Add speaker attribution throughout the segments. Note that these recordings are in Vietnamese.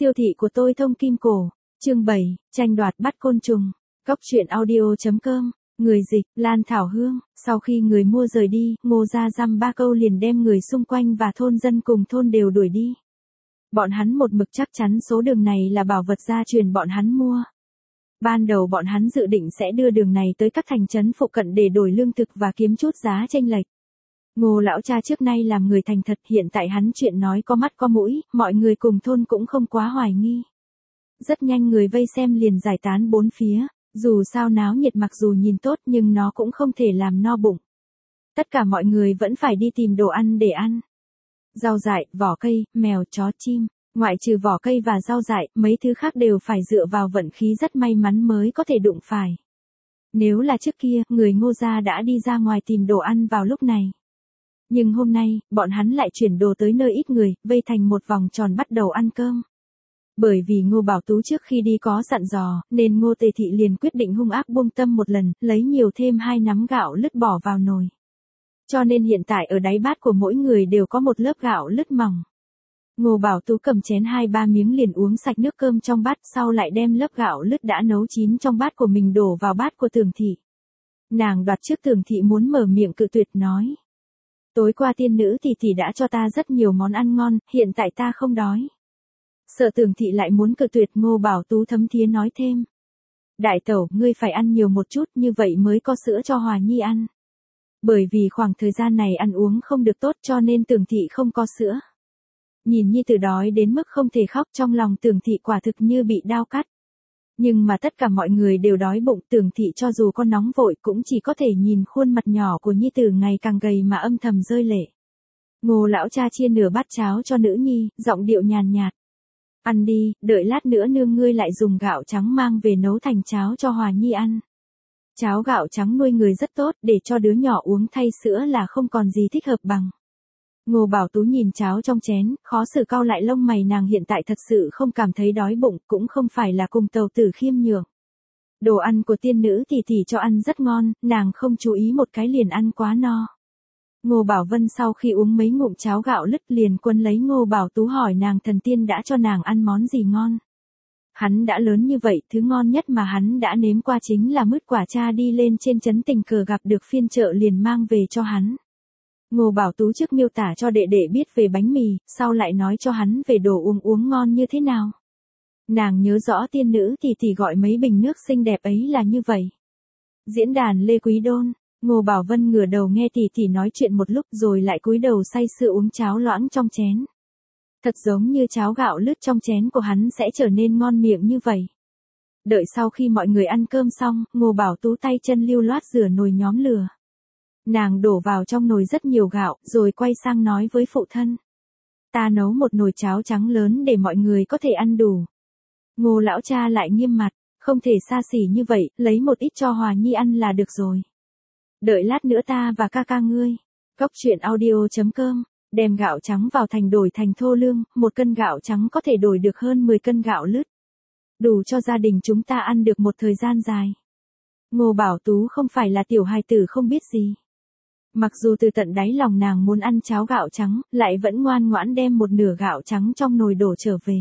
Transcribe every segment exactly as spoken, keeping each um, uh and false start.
Speaker 1: Siêu thị của tôi thông kim cổ. Chương bảy, tranh đoạt bắt côn trùng. Cóc truyện audio.com. Người dịch, Lan Thảo Hương. Sau khi người mua rời đi, Ngô gia dăm ba câu liền đem người xung quanh và thôn dân cùng thôn đều đuổi đi. Bọn hắn một mực chắc chắn số đường này là bảo vật gia truyền bọn hắn mua. Ban đầu bọn hắn dự định sẽ đưa đường này tới các thành trấn phụ cận để đổi lương thực và kiếm chút giá chênh lệch. Ngô lão cha trước nay làm người thành thật, hiện tại hắn chuyện nói có mắt có mũi, mọi người cùng thôn cũng không quá hoài nghi. Rất nhanh người vây xem liền giải tán bốn phía, dù sao náo nhiệt mặc dù nhìn tốt nhưng nó cũng không thể làm no bụng. Tất cả mọi người vẫn phải đi tìm đồ ăn để ăn. Rau dại, vỏ cây, mèo, chó, chim, ngoại trừ vỏ cây và rau dại, mấy thứ khác đều phải dựa vào vận khí rất may mắn mới có thể đụng phải. Nếu là trước kia, người Ngô gia đã đi ra ngoài tìm đồ ăn vào lúc này. Nhưng hôm nay, bọn hắn lại chuyển đồ tới nơi ít người, vây thành một vòng tròn bắt đầu ăn cơm. Bởi vì Ngô Bảo Tú trước khi đi có dặn dò, nên Ngô Tề Thị liền quyết định hung ác buông tâm một lần, lấy nhiều thêm hai nắm gạo lứt bỏ vào nồi. Cho nên hiện tại ở đáy bát của mỗi người đều có một lớp gạo lứt mỏng. Ngô Bảo Tú cầm chén hai ba miếng liền uống sạch nước cơm trong bát, sau lại đem lớp gạo lứt đã nấu chín trong bát của mình đổ vào bát của Tưởng Thị. Nàng đoạt trước Tưởng Thị muốn mở miệng cự tuyệt nói. Tối qua tiên nữ tỷ tỷ đã cho ta rất nhiều món ăn ngon, hiện tại ta không đói. Sợ Tưởng Thị lại muốn cự tuyệt, Ngô Bảo Tú thấm thía nói thêm. Đại tẩu, ngươi phải ăn nhiều một chút, như vậy mới có sữa cho Hòa Nhi ăn. Bởi vì khoảng thời gian này ăn uống không được tốt cho nên Tưởng Thị không có sữa. Nhìn Nhi tử đói đến mức không thể khóc, trong lòng Tưởng Thị quả thực như bị đao cắt. Nhưng mà tất cả mọi người đều đói bụng, Tưởng Thị cho dù có nóng vội cũng chỉ có thể nhìn khuôn mặt nhỏ của Nhi tử ngày càng gầy mà âm thầm rơi lệ. Ngô lão cha chia nửa bát cháo cho nữ nhi, giọng điệu nhàn nhạt. Ăn đi, đợi lát nữa nương ngươi lại dùng gạo trắng mang về nấu thành cháo cho Hòa Nhi ăn. Cháo gạo trắng nuôi người rất tốt, để cho đứa nhỏ uống thay sữa là không còn gì thích hợp bằng. Ngô Bảo Tú nhìn cháo trong chén, khó xử cau lại lông mày, nàng hiện tại thật sự không cảm thấy đói bụng, cũng không phải là cùng Tàu Tử khiêm nhường. Đồ ăn của tiên nữ tỷ tỷ cho ăn rất ngon, nàng không chú ý một cái liền ăn quá no. Ngô Bảo Vân sau khi uống mấy ngụm cháo gạo lứt liền quân lấy Ngô Bảo Tú hỏi nàng thần tiên đã cho nàng ăn món gì ngon. Hắn đã lớn như vậy, thứ ngon nhất mà hắn đã nếm qua chính là mứt quả cha, đi lên trên trấn tình cờ gặp được phiên chợ liền mang về cho hắn. Ngô Bảo Tú trước miêu tả cho đệ đệ biết về bánh mì, sau lại nói cho hắn về đồ uống uống ngon như thế nào. Nàng nhớ rõ tiên nữ tỷ tỷ gọi mấy bình nước xinh đẹp ấy là như vậy. Diễn đàn Lê Quý Đôn. Ngô Bảo Vân ngửa đầu nghe tỷ tỷ nói chuyện một lúc rồi lại cúi đầu say sưa uống cháo loãng trong chén. Thật giống như cháo gạo lứt trong chén của hắn sẽ trở nên ngon miệng như vậy. Đợi sau khi mọi người ăn cơm xong, Ngô Bảo Tú tay chân lưu loát rửa nồi nhóm lửa. Nàng đổ vào trong nồi rất nhiều gạo, rồi quay sang nói với phụ thân. Ta nấu một nồi cháo trắng lớn để mọi người có thể ăn đủ. Ngô lão cha lại nghiêm mặt, không thể xa xỉ như vậy, lấy một ít cho Hòa Nhi ăn là được rồi. Đợi lát nữa ta và ca ca ngươi. Cóc truyện audio.com. Đem gạo trắng vào thành đổi thành thô lương, một cân gạo trắng có thể đổi được hơn mười cân gạo lứt. Đủ cho gia đình chúng ta ăn được một thời gian dài. Ngô Bảo Tú không phải là tiểu hài tử không biết gì. Mặc dù từ tận đáy lòng nàng muốn ăn cháo gạo trắng, lại vẫn ngoan ngoãn đem một nửa gạo trắng trong nồi đổ trở về.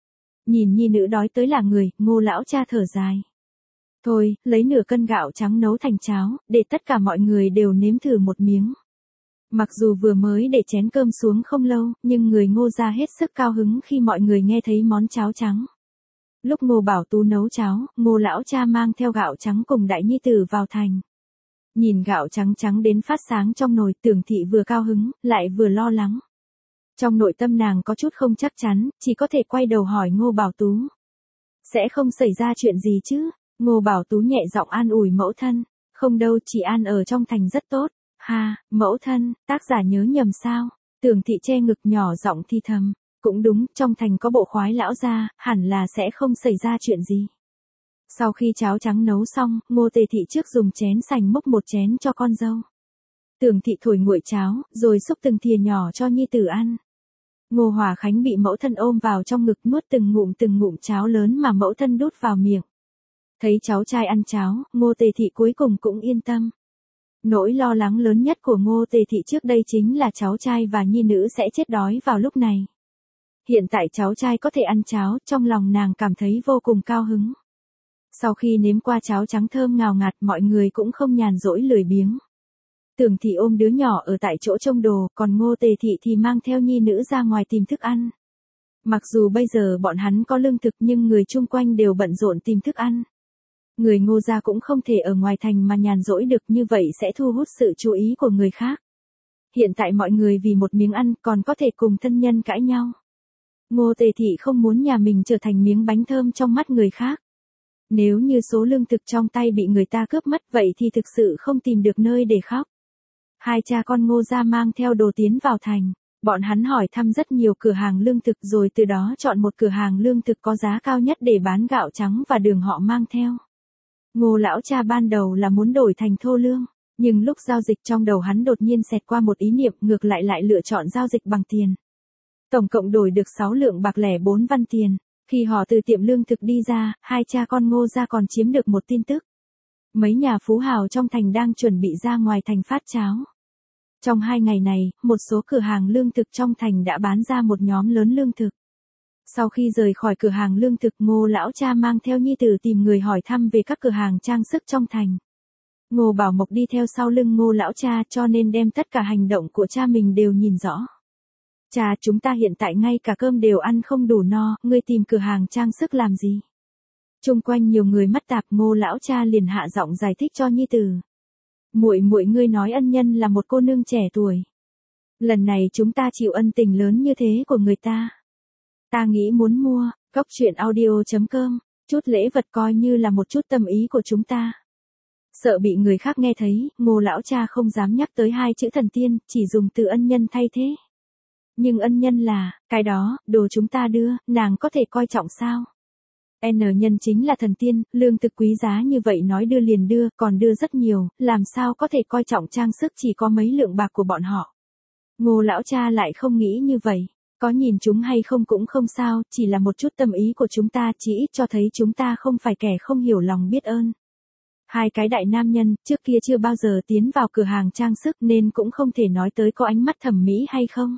Speaker 1: Nhìn nhi nữ đói tới là người, Ngô lão cha thở dài. Thôi, lấy nửa cân gạo trắng nấu thành cháo, để tất cả mọi người đều nếm thử một miếng. Mặc dù vừa mới để chén cơm xuống không lâu, nhưng người Ngô gia hết sức cao hứng khi mọi người nghe thấy món cháo trắng. Lúc Ngô Bảo Tú nấu cháo, Ngô lão cha mang theo gạo trắng cùng đại nhi tử vào thành. Nhìn gạo trắng trắng đến phát sáng trong nồi, Tưởng Thị vừa cao hứng, lại vừa lo lắng. Trong nội tâm nàng có chút không chắc chắn, chỉ có thể quay đầu hỏi Ngô Bảo Tú. Sẽ không xảy ra chuyện gì chứ? Ngô Bảo Tú nhẹ giọng an ủi mẫu thân. Không đâu, chị An ở trong thành rất tốt. Ha, mẫu thân, tác giả nhớ nhầm sao? Tưởng Thị che ngực nhỏ giọng thi thầm. Cũng đúng, trong thành có bộ khoái lão gia, hẳn là sẽ không xảy ra chuyện gì. Sau khi cháo trắng nấu xong, Ngô Tề Thị trước dùng chén sành múc một chén cho con dâu. Tưởng Thị thổi nguội cháo, rồi xúc từng thìa nhỏ cho nhi tử ăn. Ngô Hòa Khánh bị mẫu thân ôm vào trong ngực nuốt từng ngụm từng ngụm cháo lớn mà mẫu thân đút vào miệng. Thấy cháu trai ăn cháo, Ngô Tề Thị cuối cùng cũng yên tâm. Nỗi lo lắng lớn nhất của Ngô Tề Thị trước đây chính là cháu trai và nhi nữ sẽ chết đói vào lúc này. Hiện tại cháu trai có thể ăn cháo, trong lòng nàng cảm thấy vô cùng cao hứng. Sau khi nếm qua cháo trắng thơm ngào ngạt, mọi người cũng không nhàn rỗi lười biếng. Tưởng Thị ôm đứa nhỏ ở tại chỗ trông đồ, còn Ngô Tề Thị thì mang theo nhi nữ ra ngoài tìm thức ăn. Mặc dù bây giờ bọn hắn có lương thực nhưng người chung quanh đều bận rộn tìm thức ăn. Người Ngô gia cũng không thể ở ngoài thành mà nhàn rỗi được, như vậy sẽ thu hút sự chú ý của người khác. Hiện tại mọi người vì một miếng ăn còn có thể cùng thân nhân cãi nhau. Ngô Tề Thị không muốn nhà mình trở thành miếng bánh thơm trong mắt người khác. Nếu như số lương thực trong tay bị người ta cướp mất vậy thì thực sự không tìm được nơi để khóc. Hai cha con Ngô gia mang theo đồ tiến vào thành. Bọn hắn hỏi thăm rất nhiều cửa hàng lương thực rồi từ đó chọn một cửa hàng lương thực có giá cao nhất để bán gạo trắng và đường họ mang theo. Ngô lão cha ban đầu là muốn đổi thành thô lương, nhưng lúc giao dịch trong đầu hắn đột nhiên xẹt qua một ý niệm, ngược lại lại lựa chọn giao dịch bằng tiền. Tổng cộng đổi được sáu lượng bạc lẻ bốn văn tiền. Khi họ từ tiệm lương thực đi ra, hai cha con Ngô gia còn chiếm được một tin tức. Mấy nhà phú hào trong thành đang chuẩn bị ra ngoài thành phát cháo. Trong hai ngày này, một số cửa hàng lương thực trong thành đã bán ra một nhóm lớn lương thực. Sau khi rời khỏi cửa hàng lương thực, Ngô lão cha mang theo nhi tử tìm người hỏi thăm về các cửa hàng trang sức trong thành. Ngô Bảo Mộc đi theo sau lưng Ngô lão cha cho nên đem tất cả hành động của cha mình đều nhìn rõ. Cha, chúng ta hiện tại ngay cả cơm đều ăn không đủ no, ngươi tìm cửa hàng trang sức làm gì? Chung quanh nhiều người mắt tạp, Ngô lão cha liền hạ giọng giải thích cho nhi tử. Muội muội, ngươi nói ân nhân là một cô nương trẻ tuổi. Lần này chúng ta chịu ân tình lớn như thế của người ta. Ta nghĩ muốn mua, cóc truyện audio chấm com, chút lễ vật coi như là một chút tâm ý của chúng ta. Sợ bị người khác nghe thấy, Ngô lão cha không dám nhắc tới hai chữ thần tiên, chỉ dùng từ ân nhân thay thế. Nhưng ân nhân là, cái đó, đồ chúng ta đưa, nàng có thể coi trọng sao? N nhân chính là thần tiên, lương thực quý giá như vậy nói đưa liền đưa, còn đưa rất nhiều, làm sao có thể coi trọng trang sức chỉ có mấy lượng bạc của bọn họ. Ngô lão cha lại không nghĩ như vậy, có nhìn chúng hay không cũng không sao, chỉ là một chút tâm ý của chúng ta, chỉ ít cho thấy chúng ta không phải kẻ không hiểu lòng biết ơn. Hai cái đại nam nhân, trước kia chưa bao giờ tiến vào cửa hàng trang sức nên cũng không thể nói tới có ánh mắt thẩm mỹ hay không.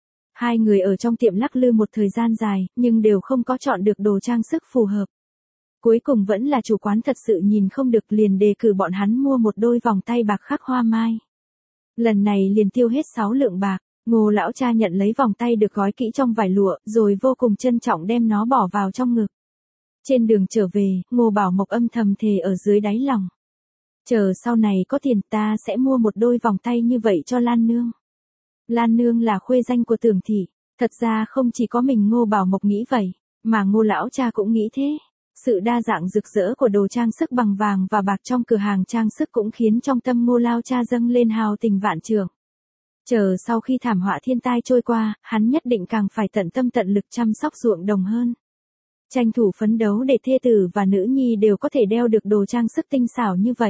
Speaker 1: Hai người ở trong tiệm lắc lư một thời gian dài, nhưng đều không có chọn được đồ trang sức phù hợp. Cuối cùng vẫn là chủ quán thật sự nhìn không được, liền đề cử bọn hắn mua một đôi vòng tay bạc khắc hoa mai. Lần này liền tiêu hết sáu lượng bạc, Ngô lão cha nhận lấy vòng tay được gói kỹ trong vải lụa, rồi vô cùng trân trọng đem nó bỏ vào trong ngực. Trên đường trở về, Ngô Bảo Mộc âm thầm thề ở dưới đáy lòng. Chờ sau này có tiền ta sẽ mua một đôi vòng tay như vậy cho Lan Nương. Lan Nương là khuê danh của Tưởng Thị, thật ra không chỉ có mình Ngô Bảo Mộc nghĩ vậy, mà Ngô lão cha cũng nghĩ thế. Sự đa dạng rực rỡ của đồ trang sức bằng vàng và bạc trong cửa hàng trang sức cũng khiến trong tâm Ngô lão cha dâng lên hào tình vạn trượng. Chờ sau khi thảm họa thiên tai trôi qua, hắn nhất định càng phải tận tâm tận lực chăm sóc ruộng đồng hơn. Tranh thủ phấn đấu để thê tử và nữ nhi đều có thể đeo được đồ trang sức tinh xảo như vậy.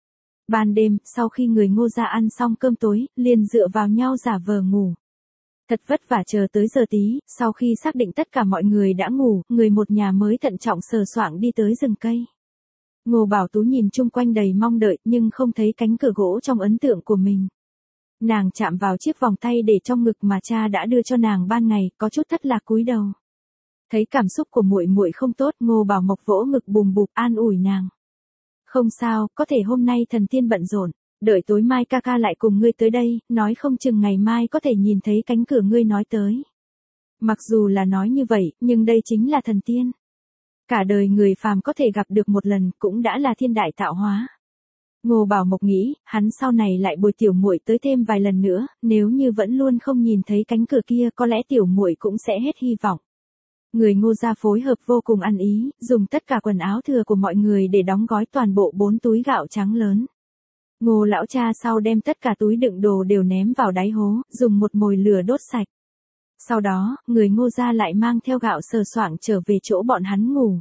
Speaker 1: Ban đêm, sau khi người Ngô gia ăn xong cơm tối, liền dựa vào nhau giả vờ ngủ. Thật vất vả chờ tới giờ tí, sau khi xác định tất cả mọi người đã ngủ, người một nhà mới thận trọng sờ soạng đi tới rừng cây. Ngô Bảo Tú nhìn chung quanh đầy mong đợi nhưng không thấy cánh cửa gỗ trong ấn tượng của mình. Nàng chạm vào chiếc vòng tay để trong ngực mà cha đã đưa cho nàng ban ngày, có chút thất lạc cúi đầu. Thấy cảm xúc của muội muội không tốt, Ngô Bảo Mộc vỗ ngực bùm bụp an ủi nàng. Không sao, có thể hôm nay thần tiên bận rộn, đợi tối mai ca ca lại cùng ngươi tới đây, nói không chừng ngày mai có thể nhìn thấy cánh cửa ngươi nói tới. Mặc dù là nói như vậy, nhưng đây chính là thần tiên. Cả đời người phàm có thể gặp được một lần cũng đã là thiên đại tạo hóa. Ngô Bảo Mộc nghĩ, hắn sau này lại bồi tiểu muội tới thêm vài lần nữa, nếu như vẫn luôn không nhìn thấy cánh cửa kia có lẽ tiểu muội cũng sẽ hết hy vọng. Người Ngô gia phối hợp vô cùng ăn ý, dùng tất cả quần áo thừa của mọi người để đóng gói toàn bộ bốn túi gạo trắng lớn. Ngô lão cha sau đem tất cả túi đựng đồ đều ném vào đáy hố, dùng một mồi lửa đốt sạch. Sau đó, người Ngô gia lại mang theo gạo sờ soạng trở về chỗ bọn hắn ngủ.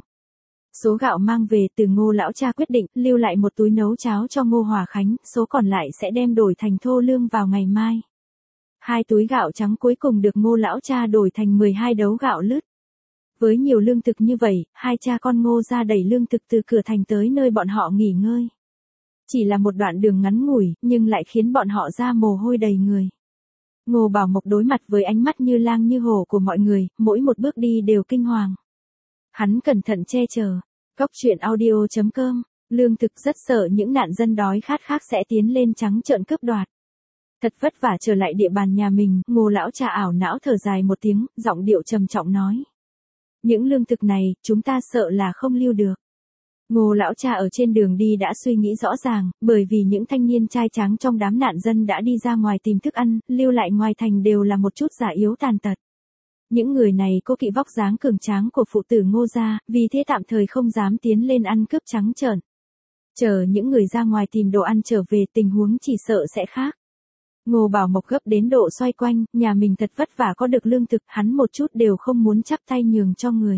Speaker 1: Số gạo mang về từ Ngô lão cha quyết định lưu lại một túi nấu cháo cho Ngô Hòa Khánh, số còn lại sẽ đem đổi thành thô lương vào ngày mai. Hai túi gạo trắng cuối cùng được Ngô lão cha đổi thành mười hai đấu gạo lứt. Với nhiều lương thực như vậy, hai cha con Ngô gia đẩy lương thực từ cửa thành tới nơi bọn họ nghỉ ngơi. Chỉ là một đoạn đường ngắn ngủi, nhưng lại khiến bọn họ ra mồ hôi đầy người. Ngô Bảo Mộc đối mặt với ánh mắt như lang như hổ của mọi người, mỗi một bước đi đều kinh hoàng. Hắn cẩn thận che chở. Cóc truyện audio chấm com, lương thực rất sợ những nạn dân đói khát khác sẽ tiến lên trắng trợn cướp đoạt. Thật vất vả trở lại địa bàn nhà mình, Ngô lão cha ảo não thở dài một tiếng, giọng điệu trầm trọng nói. Những lương thực này, chúng ta sợ là không lưu được. Ngô lão cha ở trên đường đi đã suy nghĩ rõ ràng, bởi vì những thanh niên trai tráng trong đám nạn dân đã đi ra ngoài tìm thức ăn, lưu lại ngoài thành đều là một chút già yếu tàn tật. Những người này có kỵ vóc dáng cường tráng của phụ tử Ngô gia, vì thế tạm thời không dám tiến lên ăn cướp trắng trợn. Chờ những người ra ngoài tìm đồ ăn trở về, tình huống chỉ sợ sẽ khác. Ngô Bảo Mộc gấp đến độ xoay quanh, nhà mình thật vất vả có được lương thực, hắn một chút đều không muốn chắp tay nhường cho người.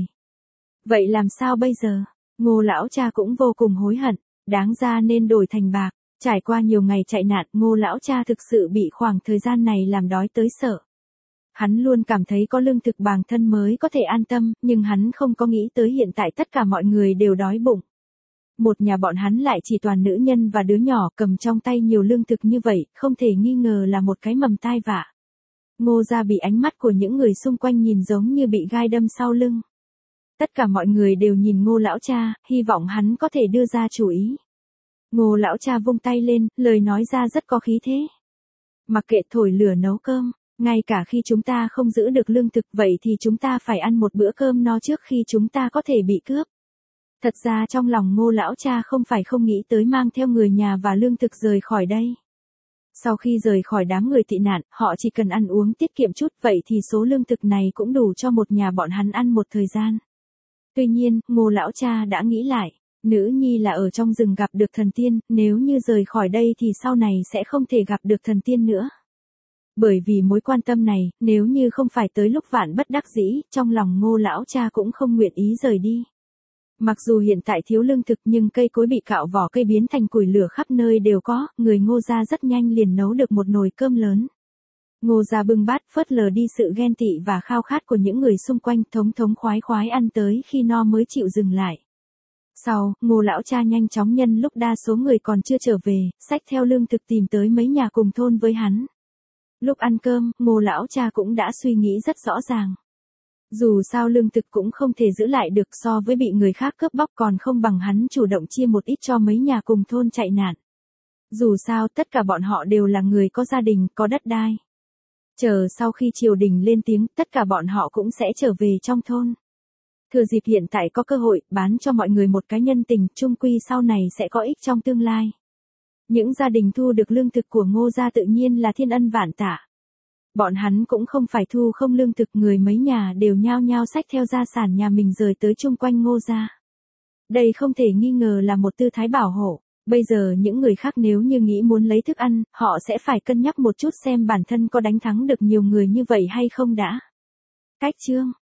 Speaker 1: Vậy làm sao bây giờ? Ngô lão cha cũng vô cùng hối hận, đáng ra nên đổi thành bạc. Trải qua nhiều ngày chạy nạn, Ngô lão cha thực sự bị khoảng thời gian này làm đói tới sợ. Hắn luôn cảm thấy có lương thực bản thân mới có thể an tâm, nhưng hắn không có nghĩ tới hiện tại tất cả mọi người đều đói bụng. Một nhà bọn hắn lại chỉ toàn nữ nhân và đứa nhỏ, cầm trong tay nhiều lương thực như vậy, không thể nghi ngờ là một cái mầm tai vạ. Ngô gia bị ánh mắt của những người xung quanh nhìn giống như bị gai đâm sau lưng. Tất cả mọi người đều nhìn Ngô lão cha, hy vọng hắn có thể đưa ra chủ ý. Ngô lão cha vung tay lên, lời nói ra rất có khí thế. Mặc kệ thổi lửa nấu cơm, ngay cả khi chúng ta không giữ được lương thực, vậy thì chúng ta phải ăn một bữa cơm no trước khi chúng ta có thể bị cướp. Thật ra trong lòng Ngô lão cha không phải không nghĩ tới mang theo người nhà và lương thực rời khỏi đây. Sau khi rời khỏi đám người tị nạn, họ chỉ cần ăn uống tiết kiệm chút, vậy thì số lương thực này cũng đủ cho một nhà bọn hắn ăn một thời gian. Tuy nhiên, Ngô lão cha đã nghĩ lại, nữ nhi là ở trong rừng gặp được thần tiên, nếu như rời khỏi đây thì sau này sẽ không thể gặp được thần tiên nữa. Bởi vì mối quan tâm này, nếu như không phải tới lúc vạn bất đắc dĩ, trong lòng Ngô lão cha cũng không nguyện ý rời đi. Mặc dù hiện tại thiếu lương thực nhưng cây cối bị cạo vỏ cây biến thành củi lửa khắp nơi đều có, người Ngô gia rất nhanh liền nấu được một nồi cơm lớn. Ngô gia bưng bát phớt lờ đi sự ghen tị và khao khát của những người xung quanh, thống thống khoái khoái ăn tới khi no mới chịu dừng lại. Sau, Ngô lão cha nhanh chóng nhân lúc đa số người còn chưa trở về, xách theo lương thực tìm tới mấy nhà cùng thôn với hắn. Lúc ăn cơm, Ngô lão cha cũng đã suy nghĩ rất rõ ràng. Dù sao lương thực cũng không thể giữ lại được, so với bị người khác cướp bóc còn không bằng hắn chủ động chia một ít cho mấy nhà cùng thôn chạy nạn. Dù sao tất cả bọn họ đều là người có gia đình, có đất đai. Chờ sau khi triều đình lên tiếng, tất cả bọn họ cũng sẽ trở về trong thôn. Thừa dịp hiện tại có cơ hội, bán cho mọi người một cái nhân tình, chung quy sau này sẽ có ích trong tương lai. Những gia đình thu được lương thực của Ngô gia tự nhiên là thiên ân vạn tạ. Bọn hắn cũng không phải thu không lương thực, người mấy nhà đều nhao nhao xách theo gia sản nhà mình rời tới chung quanh Ngô gia. Đây không thể nghi ngờ là một tư thái bảo hộ. Bây giờ những người khác nếu như nghĩ muốn lấy thức ăn, họ sẽ phải cân nhắc một chút xem bản thân có đánh thắng được nhiều người như vậy hay không đã. Cách chương